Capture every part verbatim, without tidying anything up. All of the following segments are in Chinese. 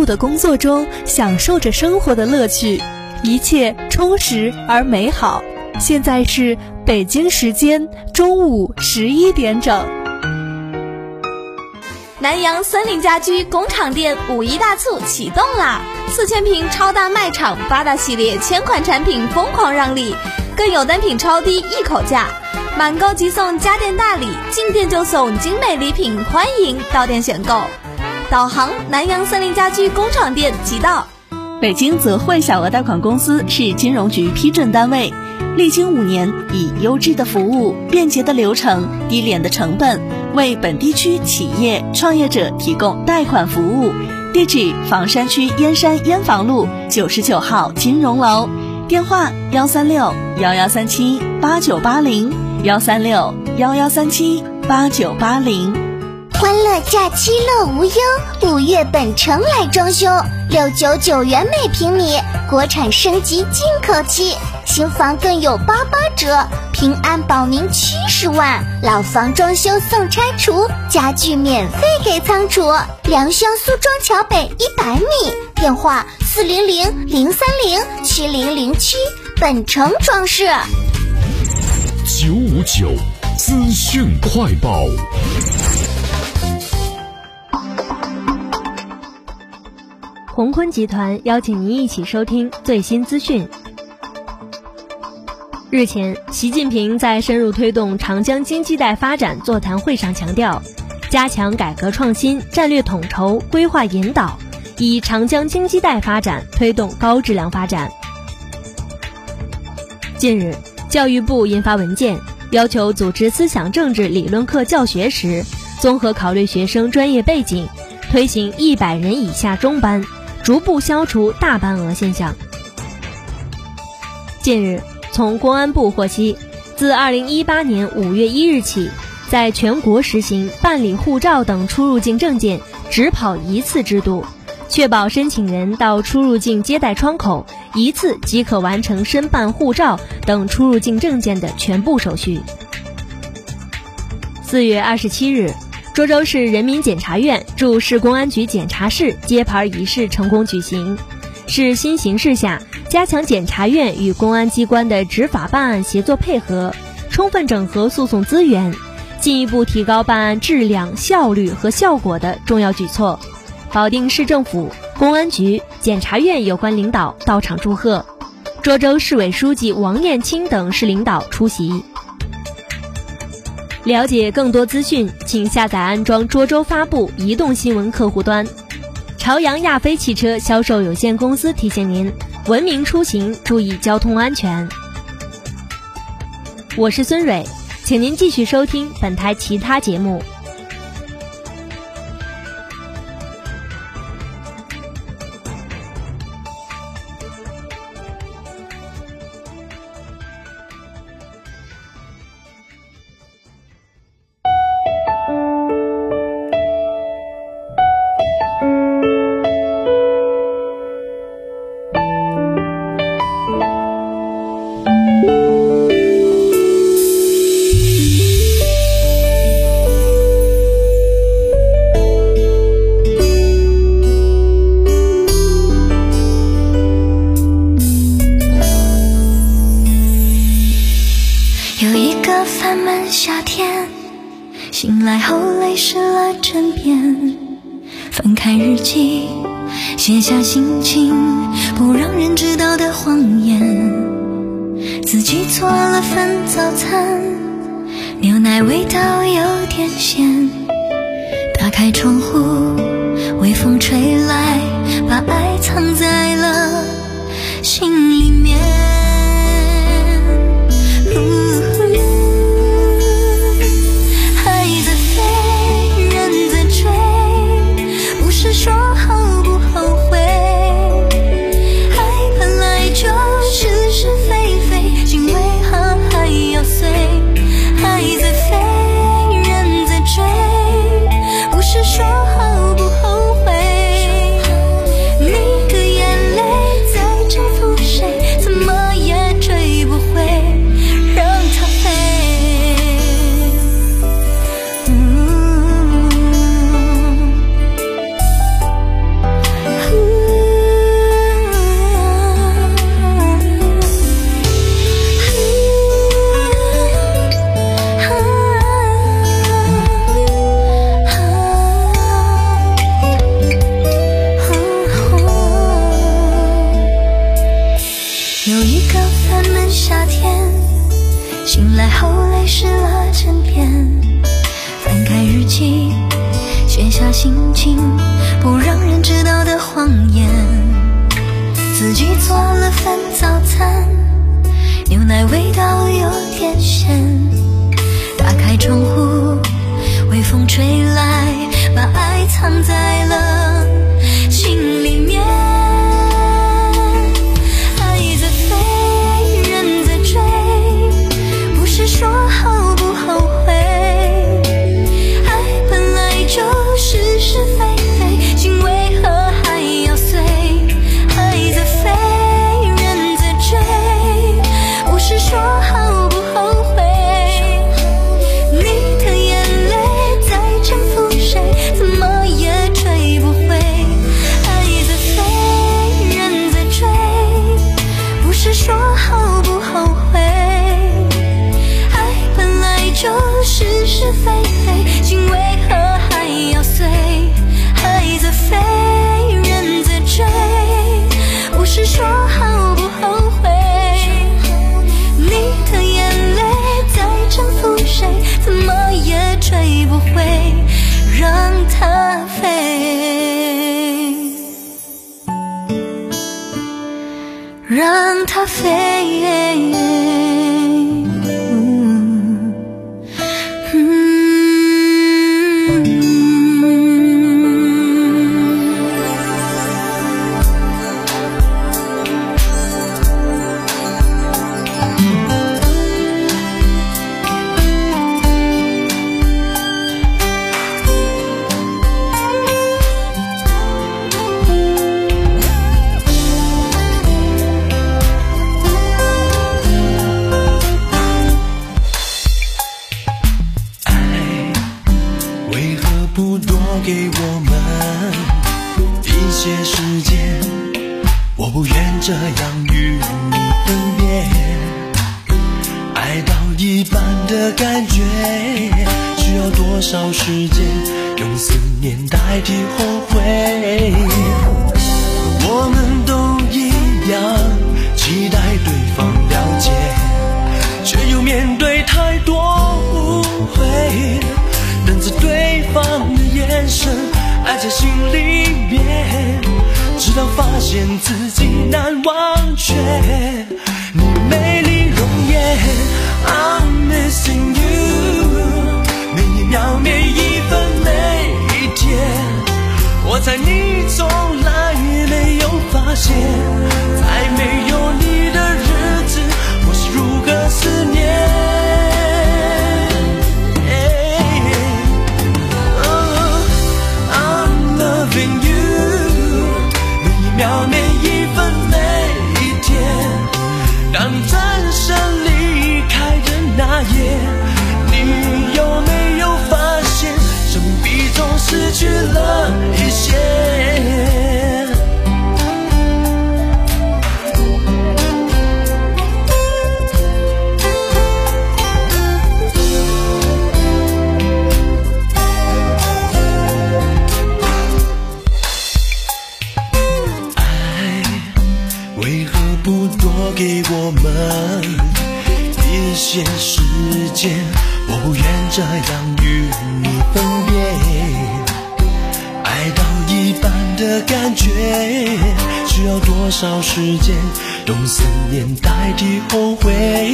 碌的工作中享受着生活的乐趣，一切充实而美好。现在是北京时间中午十一点整。 南阳森林家居工厂店五一大促启动啦！四千平超大卖场，八大系列千款产品疯狂让利，更有单品超低一口价，满购即送家电大礼，进店就送精美礼品，欢迎到店选购。导航南阳森林家居工厂店即到。 北京泽汇小额贷款公司是金融局批准单位，历经五年，以优质的服务、便捷的流程、低廉的成本，为本地区企业创业者提供贷款服务。地址：房山区燕山燕房路九十九号金融楼，电话：幺三六幺幺三七八九八零，幺三六幺幺三七八九八零。 欢乐假期乐无忧，五月本城来装修，六九九元每平米，国产升级进口气，新房更有八八折，平安保您七十万，老房装修送拆除，家具免费给仓储。良乡苏庄桥北一百米，电话四零零零三零七零零七，本城装饰。 九五九资讯快报。 宏坤集团邀请您一起收听最新资讯。日前，习近平在深入推动长江经济带发展座谈会上强调，加强改革创新、战略统筹、规划引导，以长江经济带发展推动高质量发展。近日，教育部印发文件，要求组织思想政治理论课教学时，综合考虑学生专业背景，推行一百人以下中班，逐步消除大班额现象。近日，从公安部获悉，自二零一八年五月一日起，在全国实行办理护照等出入境证件只跑一次制度，确保申请人到出入境接待窗口一次即可完成申办护照等出入境证件的全部手续。四月二十七日，涿州市人民检察院驻市公安局检察室揭牌仪式成功举行，是新形势下加强检察院与公安机关的执法办案协作配合，充分整合诉讼资源，进一步提高办案质量、效率和效果的重要举措。保定市政府、公安局、检察院有关领导到场祝贺，涿州市委书记王艳青等市领导出席。了解更多资讯，请下载安装涿州发布移动新闻客户端。朝阳亚飞汽车销售有限公司提醒您，文明出行，注意交通安全。我是孙蕊，请您继续收听本台其他节目。 醒来后泪湿了枕边，翻开日记，写下心情不让人知道的谎言。自己做了份早餐，牛奶味道有点咸。打开窗户，微风吹来，把爱藏在了心里面。说后不后悔，爱本来就是是非非，心为何还要碎？爱在飞，人在追，不是说后不后悔。你的眼泪在征服谁？ 原来后泪湿了枕边，翻开日记，写下心情不让人知道的谎言。自己做了份早餐，牛奶味道有点咸。打开窗户，微风吹来，把爱藏在了心里面。爱在飞，人在追，不是说后不后悔。爱本来就是是非非，心为何还要碎？爱在飞，人在追，不是说后不后悔。你的眼泪在征服谁，怎么也追不回。爱在飞，人在追，不是说后不后悔。爱本来就是是非非，心为何还要碎？爱在飞，人在追，不是说后不后悔。你的眼泪在征服谁，怎么也追不回，让它飞，让它飞。 给我们一些时间，我不愿这样与你分别。爱到一半的感觉，需要多少时间？用思念代替后悔。我们都一样，期待对方了解，却又面对太多误会。等着对方的眼神，爱在心里面，直到发现自己难忘却你美丽容颜。 I'm missing you， 每一秒每一分每一天，我猜你从来没有发现，在没有你的日子，我是如何思念。每一分每一天，当转身离开的那夜，你有没有发现，生命比中失去了一些？给我们一些时间，我不愿这样与你分别。爱到一半的感觉，需要多少时间？用思念代替后悔。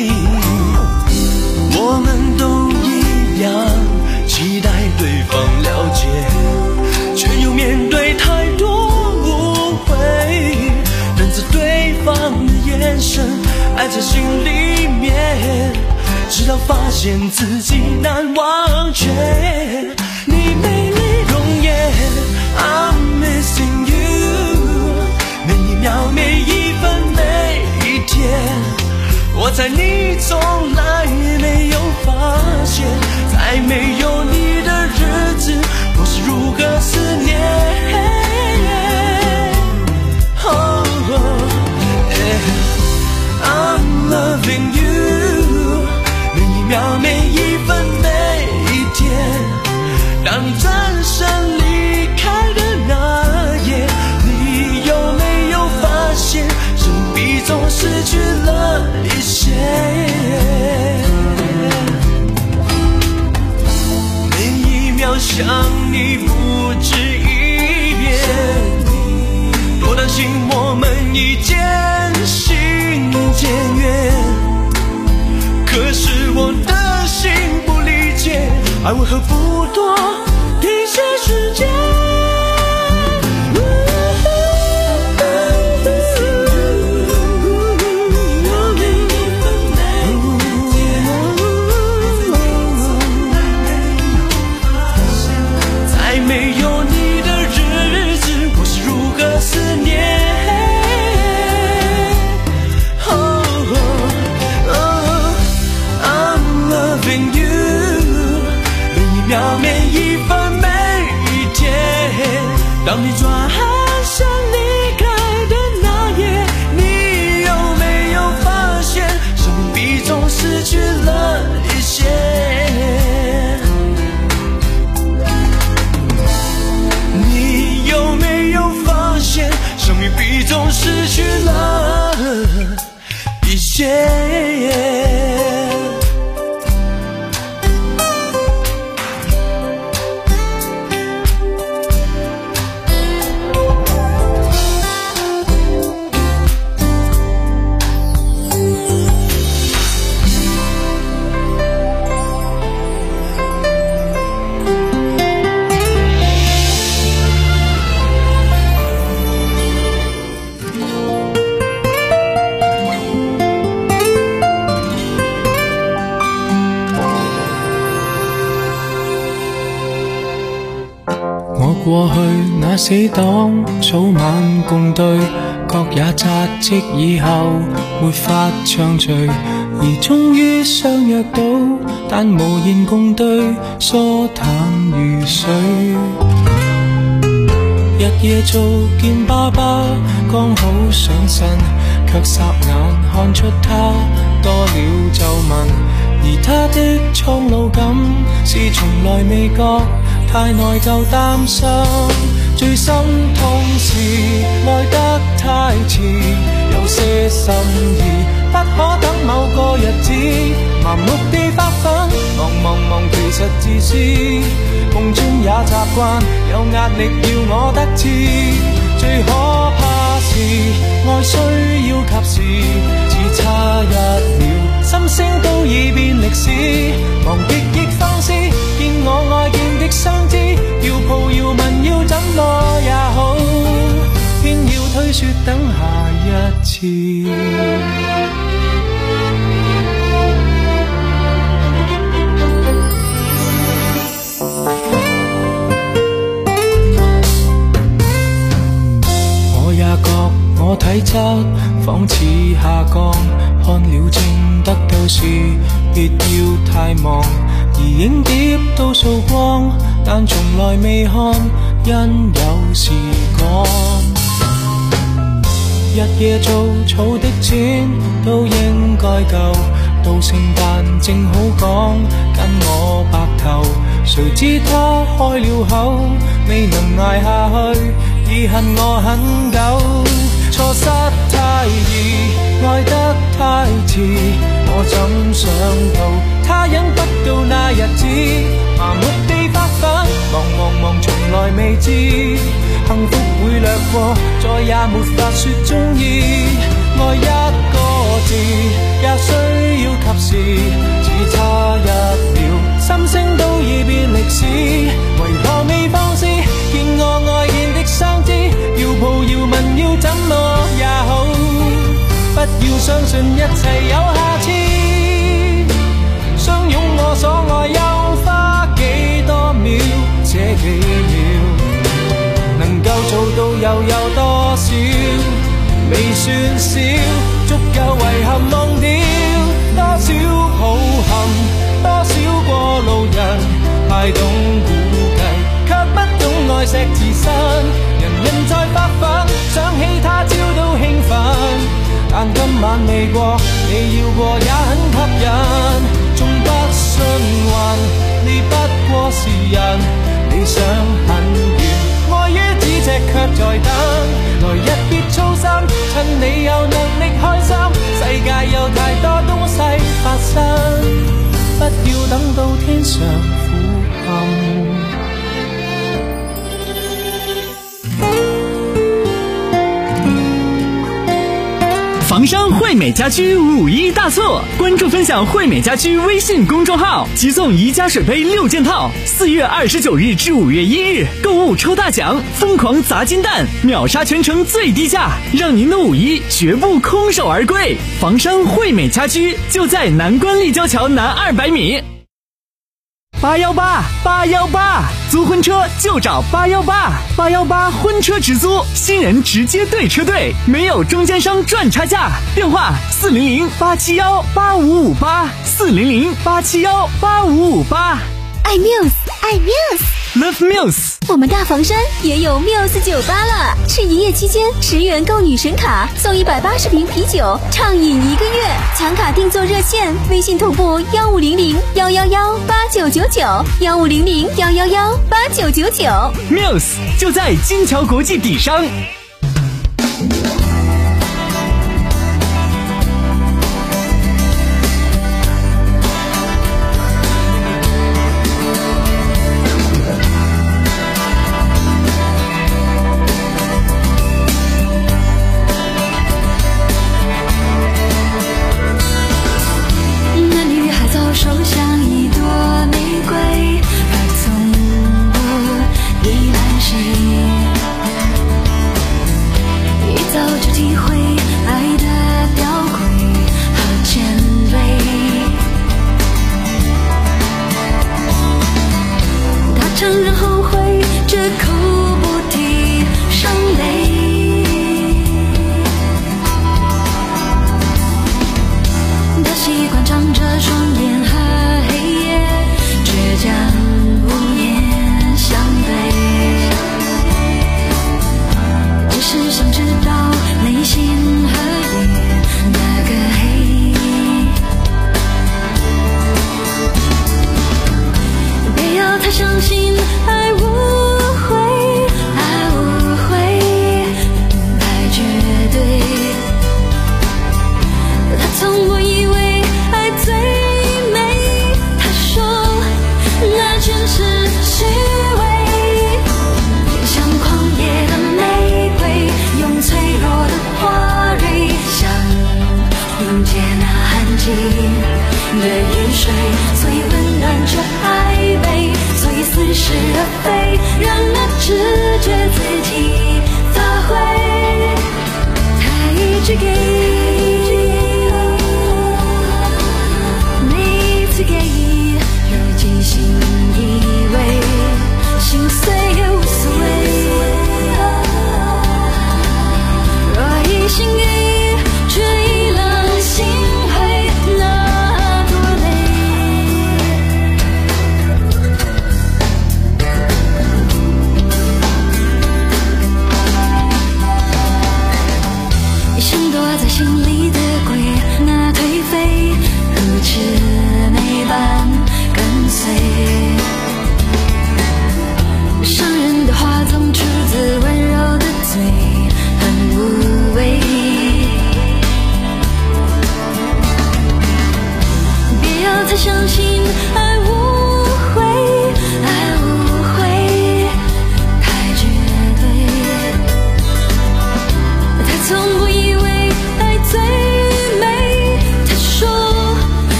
我们都一样，期待对方了解，却又面对太多误会。等着对方的眼神，爱在心里面，直到发现自己难忘却你美丽容颜。 I'm missing you， 每一秒每一分每一天，我猜你从来没有发现，在没有你的日子，我是如何思念。I'm loving you， 每一秒每一分每一天，当转身离开的那夜，你有没有发现，生命比中失去了一些？ 信我们已渐行渐远，可是我的心不理解，爱为何不多一些时间。当你转身离开的那夜，你有没有发现生命比总失去了一些？你有没有发现生命比总失去了一些？ 過去那死黨早晚共對，各也扎職以後沒法暢聚，而終於相約到，但無言共對，疏淡如水。日夜做見爸爸，剛好上身，卻霎眼看出他多了皺紋，而他的蒼老感是從來未覺。太內疚擔心，最心痛是愛得太遲，有些心意不可等某個日子，盲目地發奮，忙忙忙其實自私，夢中也習慣有壓力要我得志，最可怕是愛需要及時，只差一秒心聲都已變歷史，忘極亦放肆，見我愛見的相知，要抱要吻要怎麼也好，偏要推說等下一次。我也覺我體質仿似下降，看了症得到時別要太忙，而影碟都掃光，但從來未看，因有時趕。日夜做草的錢都應該夠，到聖誕正好講跟我白頭，誰知他開了口，未能捱下去，已恨我很久。錯失太易，愛得太遲，我怎想到他忍不到那日子，麻木地發奮，忙忙忙從來未知，幸福會掠過，再也沒法說中意，愛一個字也需要及時，只差一秒心聲都已變歷史，為何未放肆，見我愛見的相知，要抱要吻要怎麼也好，不要相信一切有下次，相擁我所愛又花幾多秒，這幾秒能夠做到又有多少，未算少，足夠遺憾忘掉多少抱憾，多少過路人太懂估計，卻不懂愛惜自身，人人在發奮，想起他朝都興奮，但今晚未過，你要過也很吸引，縱不信運，你不過是人，理想很遠，愛於咫尺卻在等，來日別操心，趁你有能力開心，世界有太多東西發生，不要等到天上苦陷。 山惠美家居五一大促，关注分享惠美家居微信公众号，即送宜家水杯六件套。四月二十九日至五月一日，购物抽大奖，疯狂砸金蛋，秒杀全城最低价，让您的五一绝不空手而归。房山惠美家居就在南关立交桥南二百米。八幺八八幺八，租婚车就找八幺八，八幺八婚车直租，新人直接对车队，没有中间商赚差价。电话四零零八七幺八五五八，四零零八七幺八五五八。 爱 Muse， 爱 Muse。Love Muse， 我们大房山也有 Muse 酒吧了。是营业期间，十元购女神卡送一百八十瓶啤酒，畅饮一个月。抢卡订座热线：微信同步幺五零零幺幺幺八九九九，幺五零零幺幺幺八九九九。 Muse 就在金桥国际底商。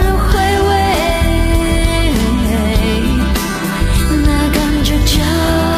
那感觉叫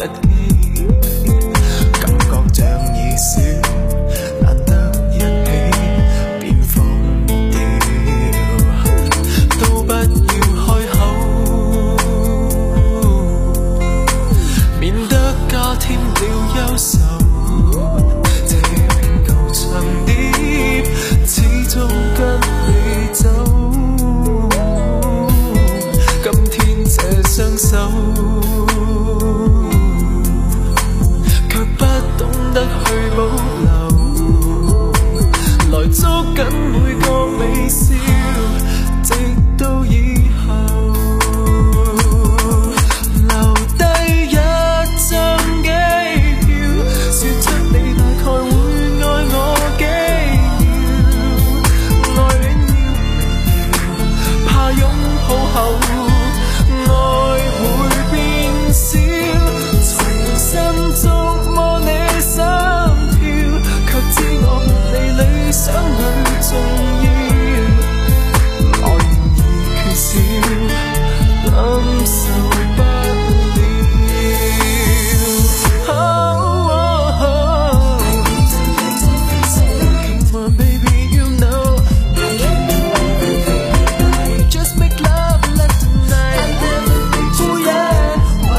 起，感覺像已少，難得一起便放掉，都不要開口，免得加添了憂愁。這片舊長蝶，始終跟你走。今天這雙手，卻不懂得去保留，來捉緊每個微笑，直到以後留低一張機票，說出你大概會愛我幾秒，愛戀要明了，怕擁抱後愛會變少，重新觸摸你心跳，卻知我沒你理想裏重要，愛已缺少，感受不了。Oh, oh, oh. Come on, baby, you know. Just make love like tonight. Oh yeah.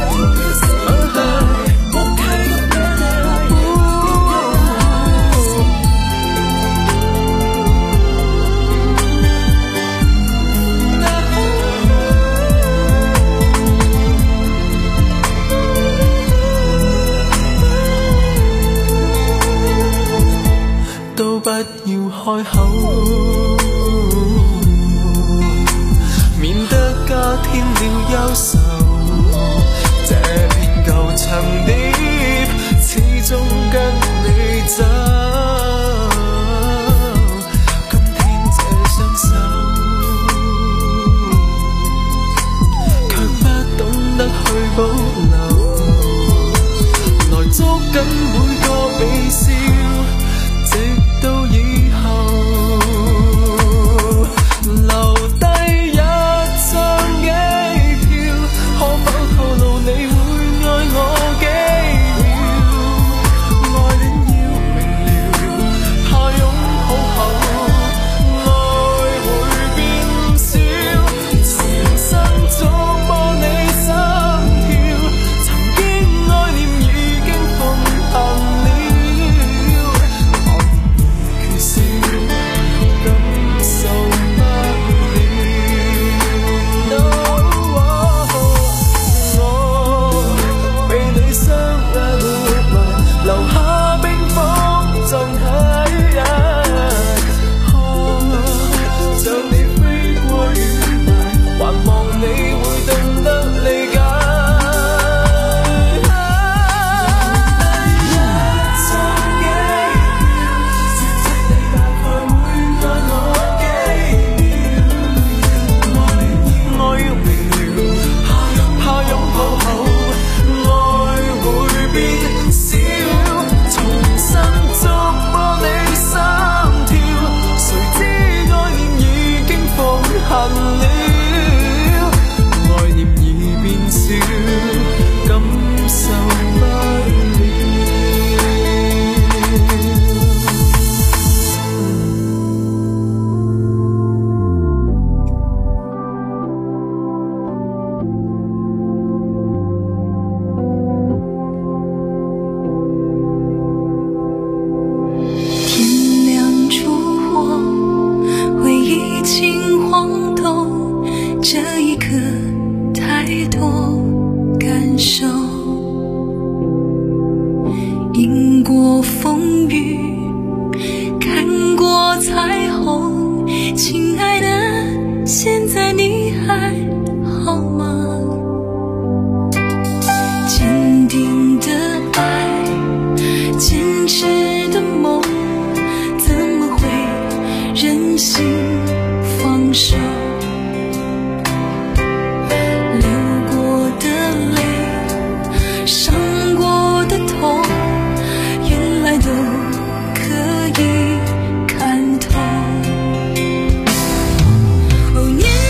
Uh-huh. 都不要開口，免得加添了憂愁。這片舊長蝶，始終跟你走。今天這雙手，卻不懂得去保留，來捉緊每個微笑，直到以後留低一張機票，可否透露你會愛我幾秒？愛戀要明了，怕擁抱後愛會變少，重新觸摸你心跳，曾經愛念已經奉行了。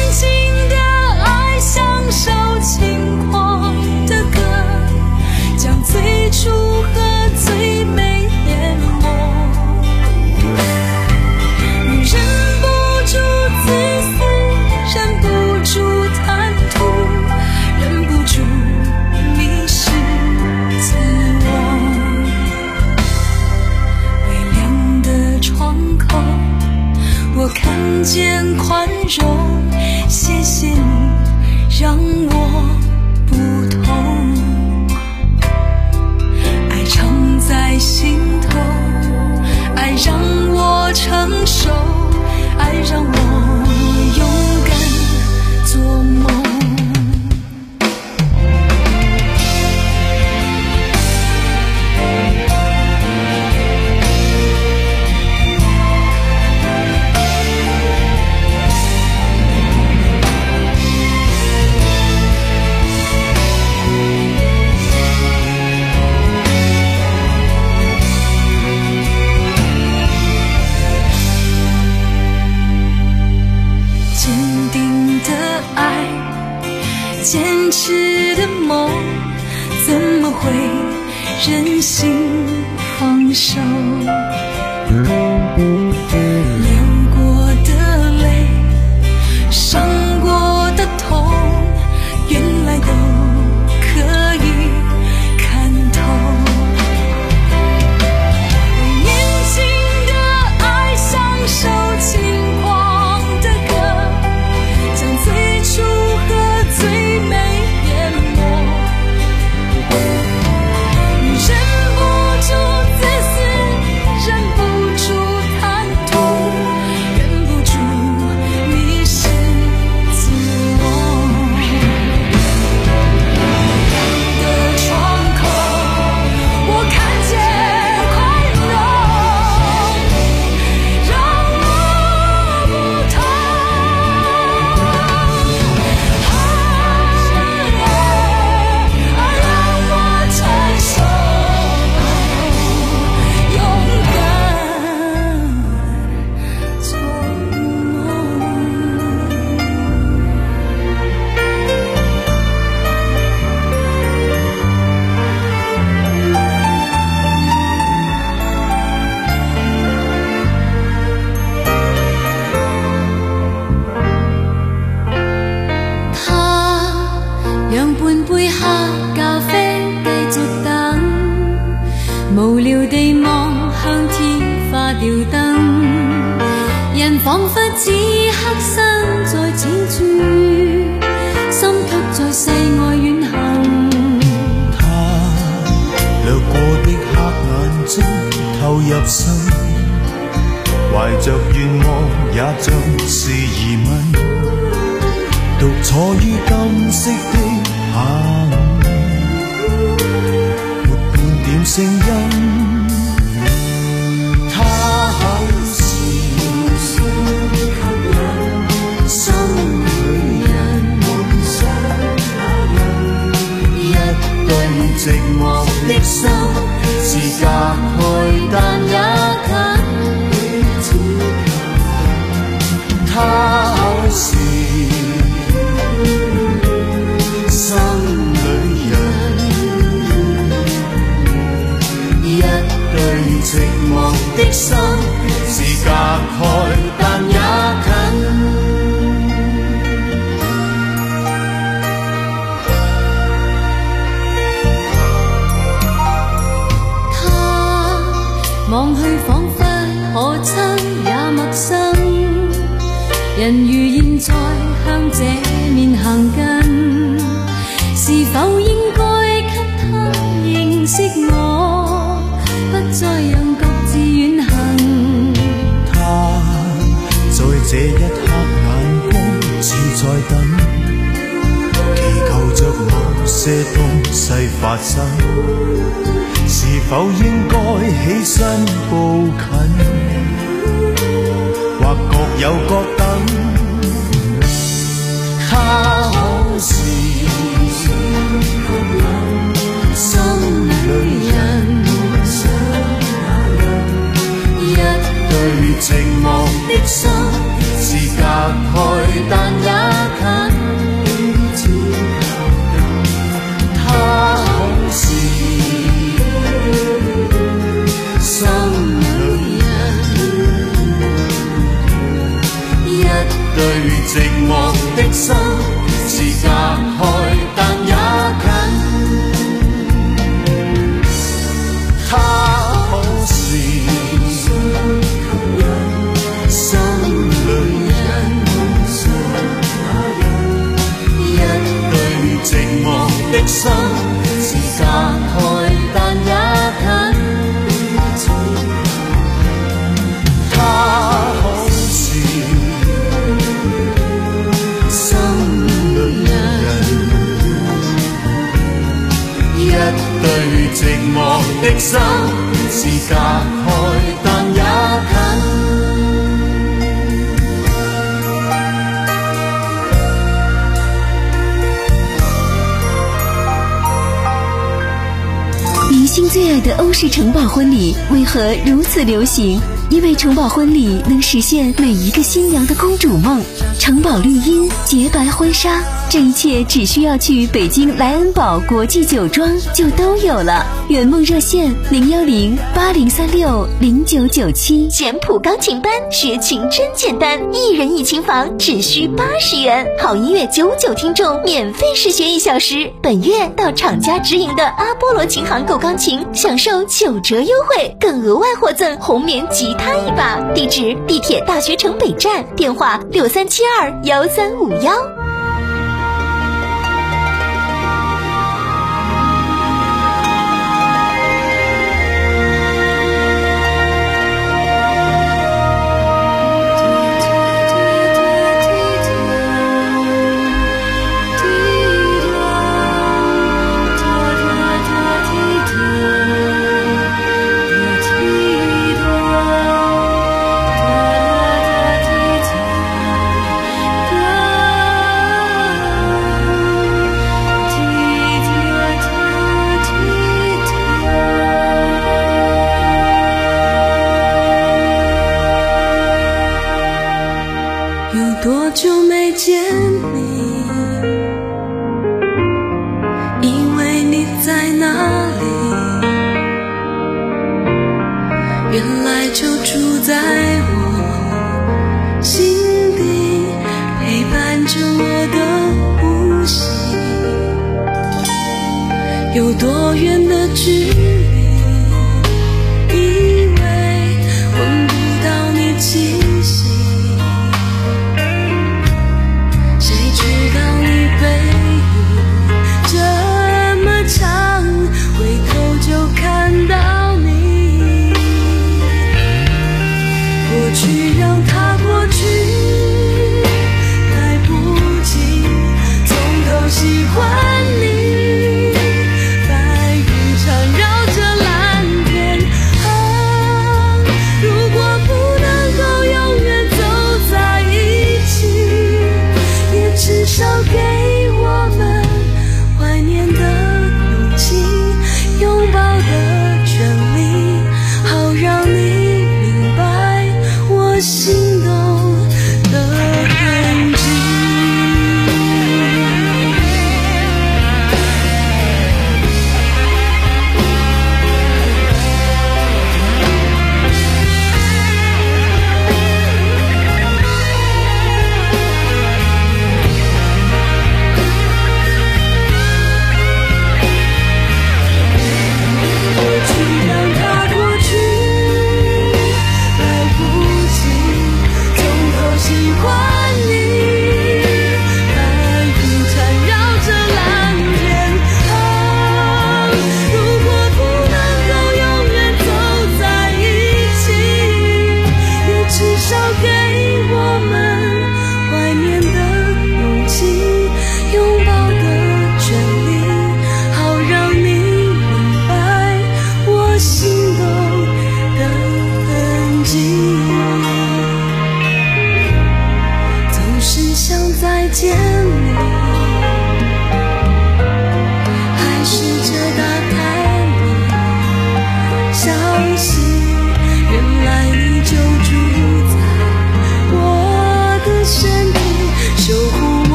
叫能宽容。谢谢你让我不同，爱藏在心头，爱让我承受，爱让我勇敢做梦。坚持的梦，怎么会任性放手？流过的泪，伤过的痛，原来都可以看透。年轻的爱像首轻狂的歌，将最初和最無聊地望向天花吊燈，人彷彿只刻身在此處，心卻在世外遠行。 他掠過的黑眼睛透入心，懷着願望也像是疑問，獨坐於金色的下午，沒半點聲音。他口是心裏人，一對寂寞的心是隔開但也近，他口是心裏人，一對寂寞的心是隔開但也近。 望去彷彿可親也陌生，人如現在向這面行近，是否應該給他認識我，不再讓各自遠行。 他在這一刻眼光似在等，祈求着某些東西發生，是否應該起身步近，或各有各等。他可是心裏人，一對寂寞的心是隔開但也近。他可是心裏人，一對寂寞的心是隔開但也近。他可是心裏人， 的心是隔開，但也近。 明星最爱的欧式城堡婚礼为何如此流行？因为城堡婚礼能实现每一个新娘的公主梦。城堡绿荫、洁白婚纱，这一切只需要去北京莱恩堡国际酒庄就都有了。圆梦热线零幺零八零三六零九九七。 简谱钢琴班学琴真简单，一人一琴房只需八十元，好音乐九九听众免费试学一小时。本月到厂家直营的阿波罗琴行购钢琴，享受九折优惠，更额外获赠红棉吉他一把。地址：地铁大学城北站，电话六三七二幺三五幺。 多久没见你？因为你在哪里？原来就住在我心底，陪伴着我的呼吸。有多远的距离？以为闻不到你气息。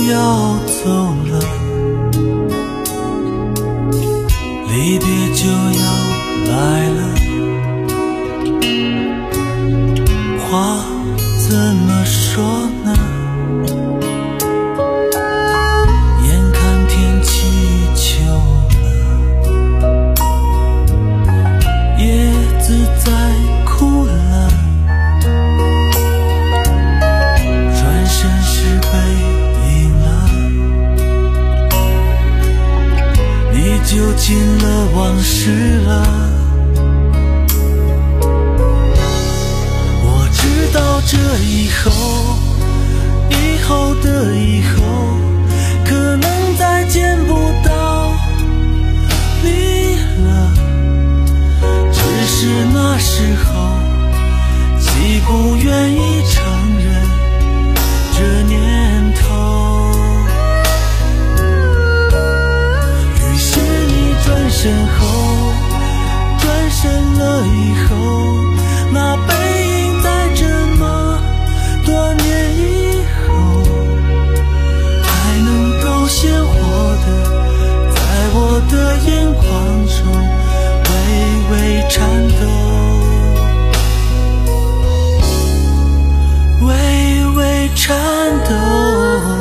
要走了，离别就要来了，话怎么说呢？眼看天气秋了，叶子在哭了，转身是背影了，你就进了往事了。我知道这以后，以后的以后，可能再见不到你了，只是那时候既不愿意承认这年头，于是你转身后，转身了以后，那背影在这么多年以后，还能够鲜活的在我的眼眶中微微颤抖，微微颤抖。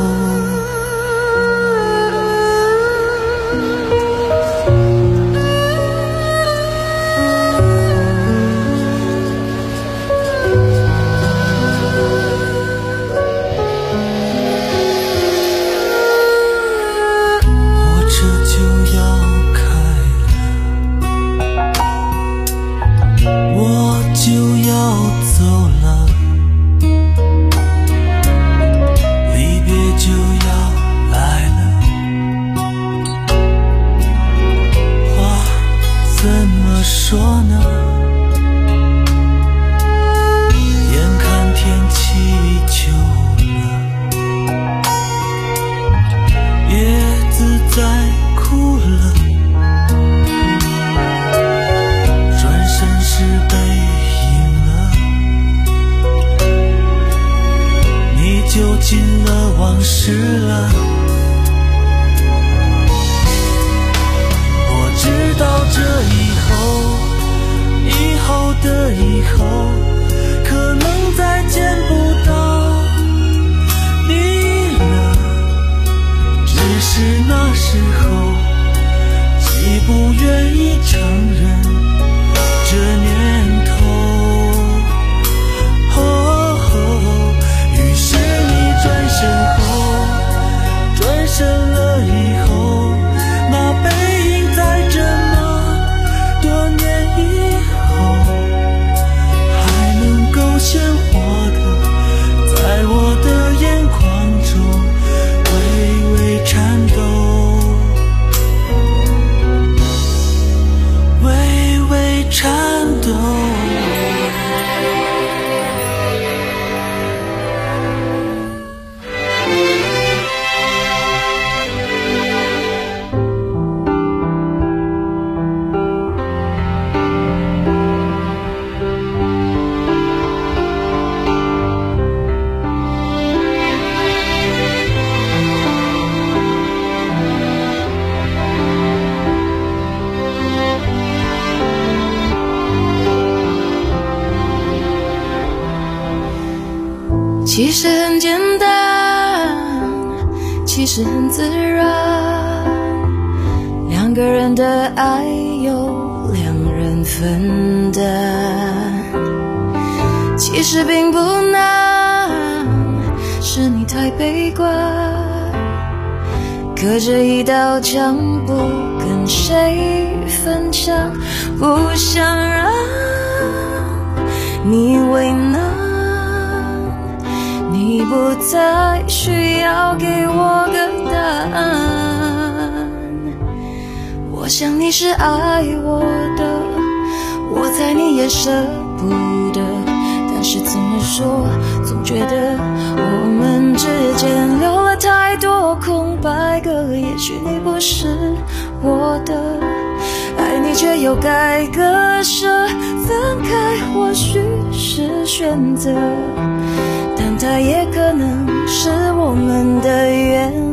说呢，眼看天气秋了，叶子在哭了，转身是背影了，你就进了往事了。我知道这以后，以后的以后，可能再见不到你了，只是那时候既不愿意承认这年头，哦哦，于是你转身后，转身了以后，那背影在这么多年以后，还能够鲜活的在我的眼眶中微微颤抖，微微颤抖。 其实很简单，其实很自然，两个人的爱由两人分担，其实并不难，是你太悲观，隔着一道墙不跟谁分享，不想让你为难，你不再需要给我个答案，我想你是爱我的，我猜你也舍不得，但是怎么说，总觉得我们之间留了太多空白格，也许你不是我的，爱你却又该割舍，分开或许是选择，但它也可能是我们的缘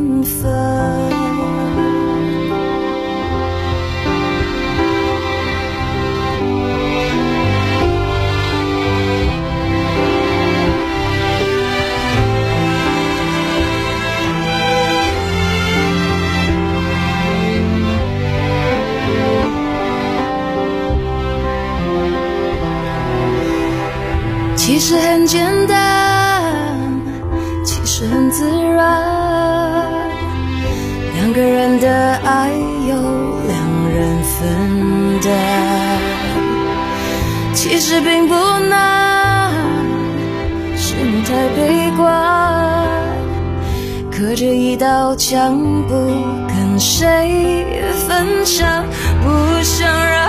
其实很简单，其实很自然，两个人的爱由两人分担，其实并不难，是你太悲观，隔着一道墙不跟谁分享，不想让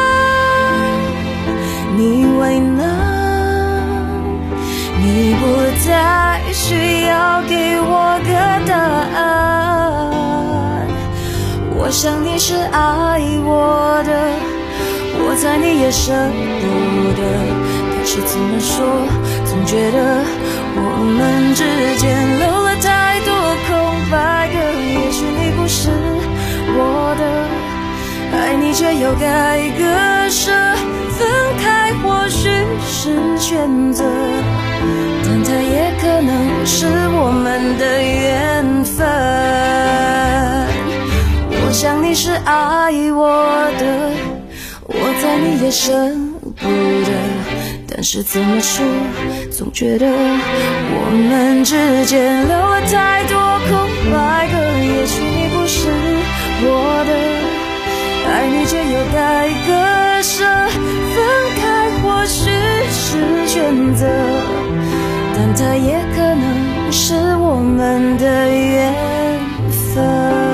你为难，你不再需要给我个答案，我想你是爱我的，我猜你也舍不得，可是怎么说，总觉得我们之间留了太多空白格，也许你不是我的，爱你却又该割舍，分开或许是选择，但它也可能是我们的缘分。我想你是爱我的，我猜你也舍不得，但是怎么说，总觉得我们之间留了太多空白格，也许你不是我的，爱你却又该割舍，分开或许是选择，但它也可能是我们的缘分。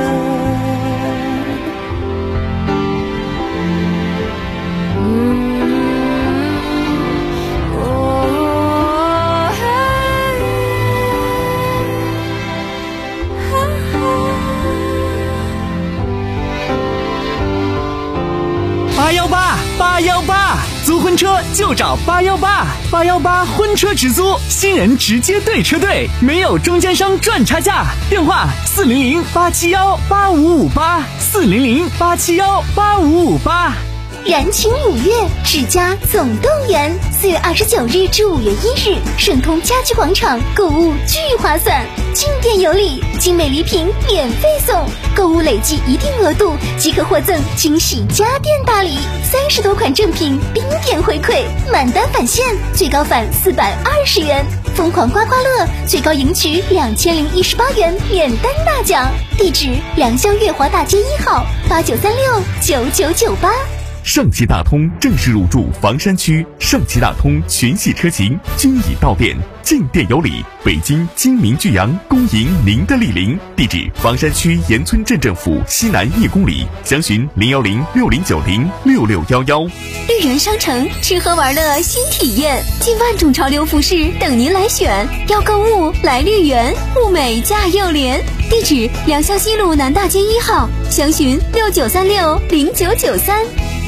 八幺八八幺八，租婚车就找八幺八，八幺八婚车直租，新人直接对车队，没有中间商赚差价。电话四零零八七幺八五五八，四零零八七幺八五五八。 燃情五月，世家总动员，四月二十九日至五月一日，盛通家居广场购物巨划算，进店有礼，精美礼品免费送，购物累计一定额度即可获赠惊喜家电大礼，三十多款正品冰点回馈，满单返现，最高返四百二十元，疯狂刮刮乐最高赢取两千零一十八元免单大奖。地址：良乡月华大街一号，八九三六九九九八。 上汽大通正式入驻房山区，上汽大通全系车型均已到店，进店有礼。北京精明巨阳恭迎您的莅临，地址房山区岩村镇政府西南一公里，详询零幺零六零九零六六幺幺。 绿园商城吃喝玩乐新体验，近万种潮流服饰等您来选，要购物来绿园，物美价又廉。地址：良乡西路南大街一号，详询六九三六零九九三。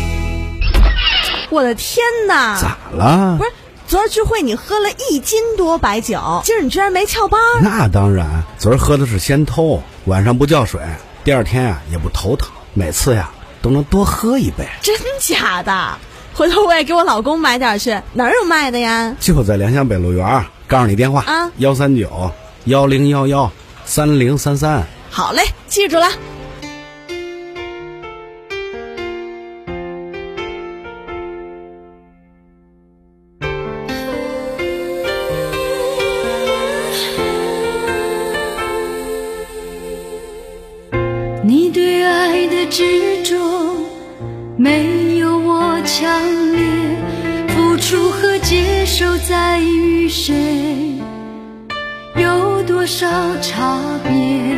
我的天哪！ 咋了？ 不是，昨儿聚会你喝了一斤多白酒，今儿你居然没翘班？ 那当然，昨儿喝的是仙偷，晚上不叫水，第二天啊也不头疼，每次呀都能多喝一杯。 真假的？回头我也给我老公买点去，哪儿有卖的呀？ 就在良乡北路园，告诉你电话啊， 幺三九幺零幺幺三零三三。 好嘞，记住了。 你对爱的执着没有我强烈，付出和接受在于谁有多少差别，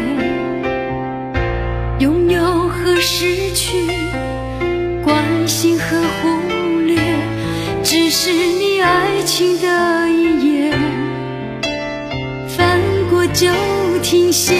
拥有和失去，关心和忽略，只是你爱情的一页，翻过就停歇。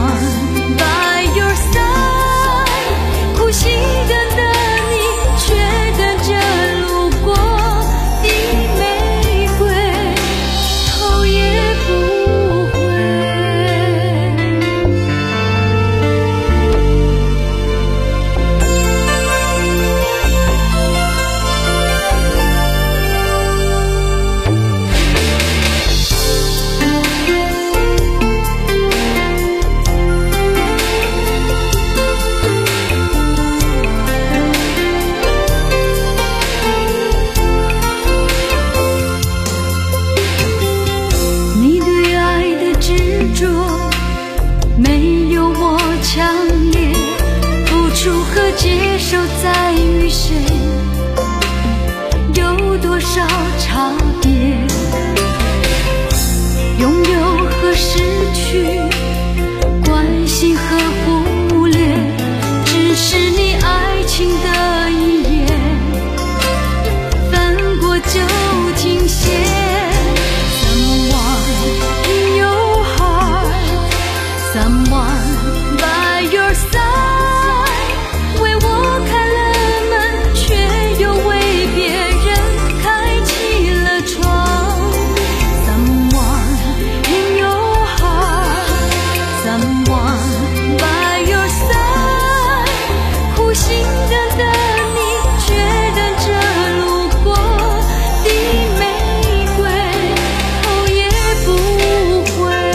苦心等的你却 by your side， 为我开了门，却又为别人开启了窗。Someone in your heart， someone by your side， 苦心等的你，却等着路过的玫瑰，头也不回。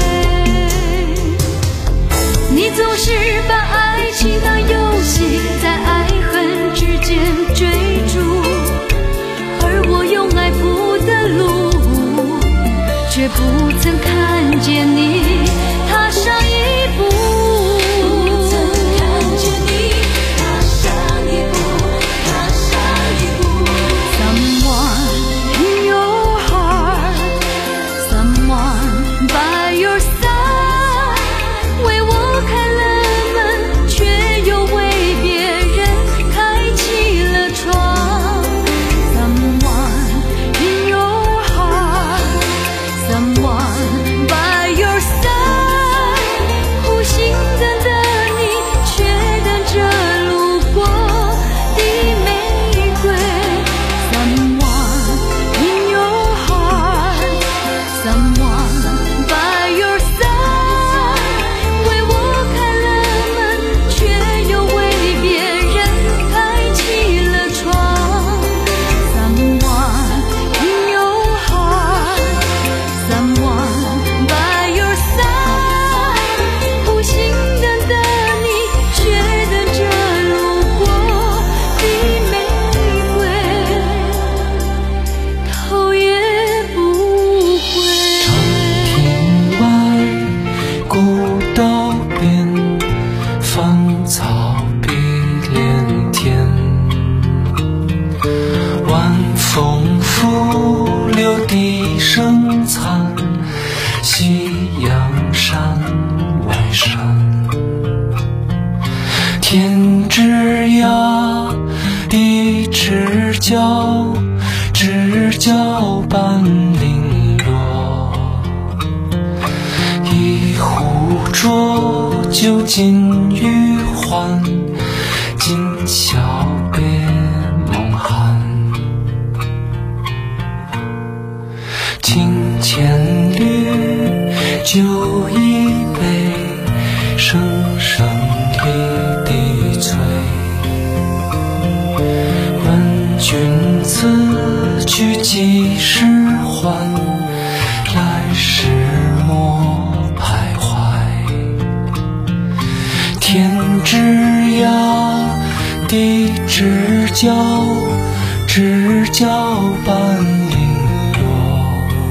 你总是把爱情当游戏，在爱恨之间追逐，而我用爱铺的路，却不曾看见你踏上一步。Someone in your heart， someone by your side， 为我开了门，却又为别人开启了窗。Someone in your heart， someone by your side， 苦心等的你，却等着路过的玫瑰。Someone in your heart， someone by your side， 为我开了门，却又为别人开启了窗。Someone in your heart， someone by your side， 苦心等的你，却等着路过的玫瑰，头也不回。 外古道边，芳草碧连天，晚风拂柳笛声残，夕阳山外山。天之涯，地之角，知交半零落。一壶浊酒尽余欢，今宵别梦寒。清千缕酒一杯，声声一滴醉。问君此去几时还？来时莫徘徊。天之涯，地之角，知交半零落。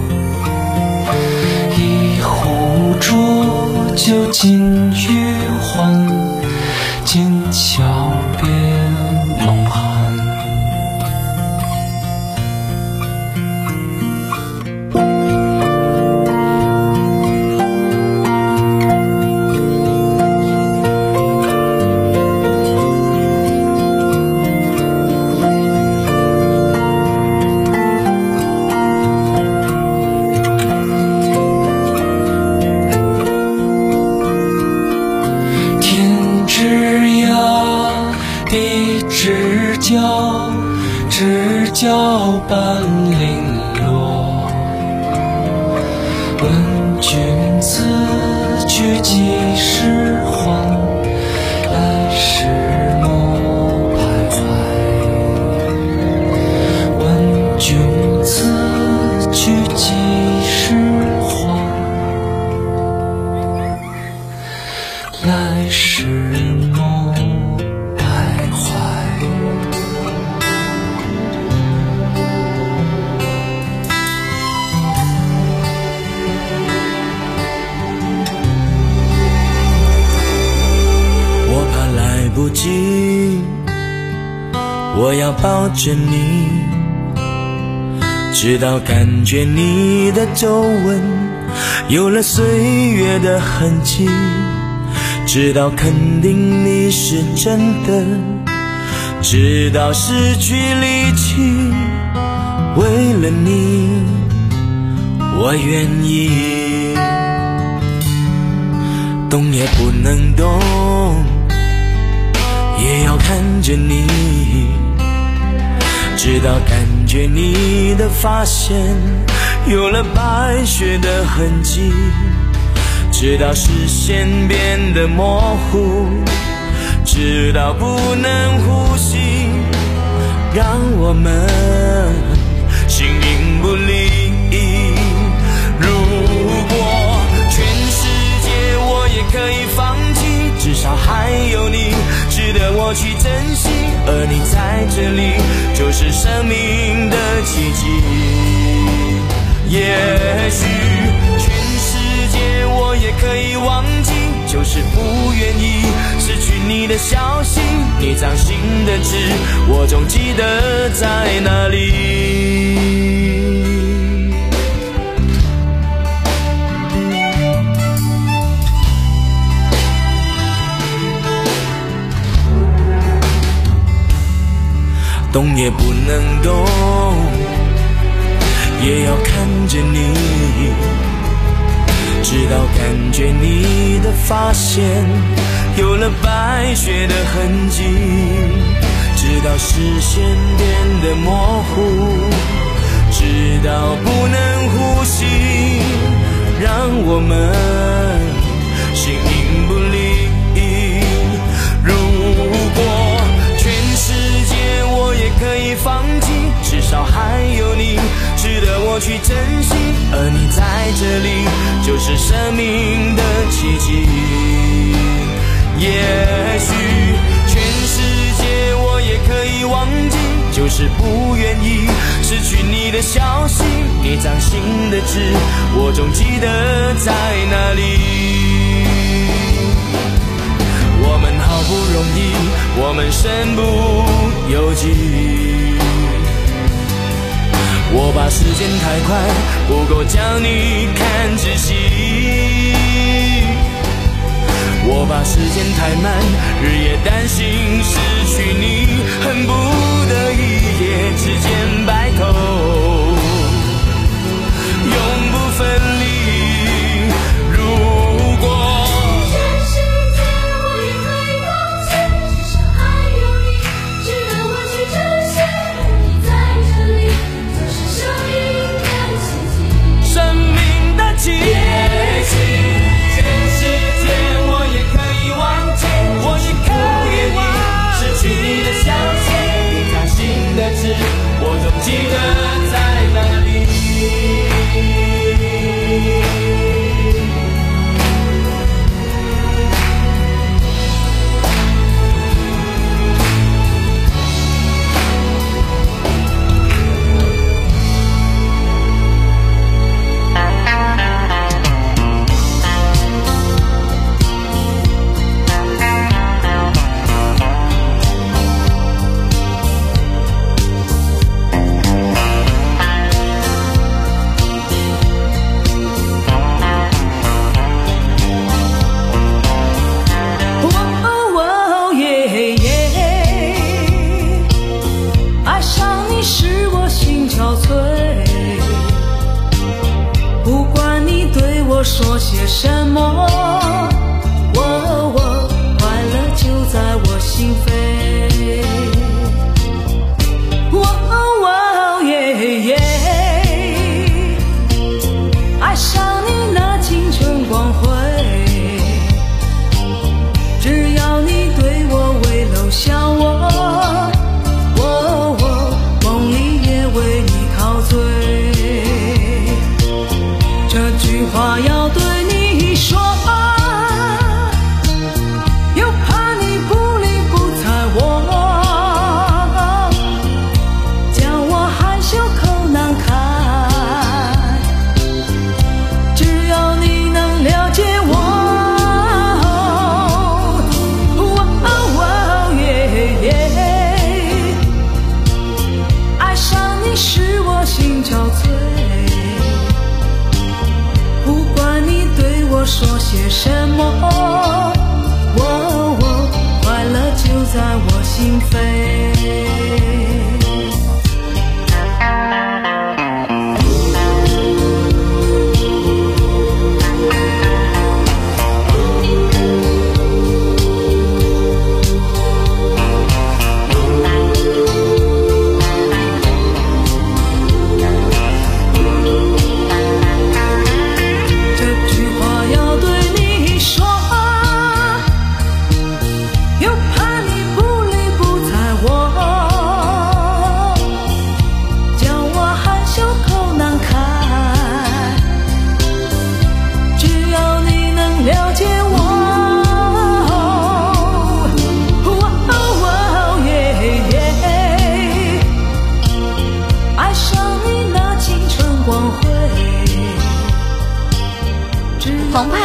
一壶浊酒尽余欢，今宵别梦寒。交知交半零落。问君此去几时还？来时莫徘徊。问君此去几时还？来时莫徘徊。 不及，我要抱着你，直到感觉你的皱纹有了岁月的痕迹，直到肯定你是真的，直到失去力气，为了你我愿意，动也不能动， 着你，直到感觉你的发线有了白雪的痕迹，直到视线变得模糊，直到不能呼吸，让我们形影不离。如果全世界我也可以放弃，至少还有你值得我去珍惜，而你在这里就是生命的奇迹。也许全世界我也可以忘记，就是不愿意失去你的消息，你掌心的痣我总记得在哪里。动也不能动，也要看着你，直到感觉你的发线有了白雪的痕迹，直到视线变得模糊，直到不能呼吸，让我们形影不离。如果全世界我也可以放弃，至少还有你值得我去珍惜，而你在这里就是生命的奇迹。也许全世界我也可以忘记，就是不愿意失去你的消息，你掌心的痣我总记得在哪里。我们好不容易，我们身不由己，我怕时间太快，不够将你看仔细，我怕时间太慢，日夜担心失去你，恨不得一夜之间白头，永不分离。如果也许全世界我也可以忘记，我也可以失去你的消息，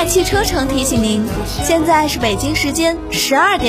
汽车城提醒您，现在是北京时间十二点。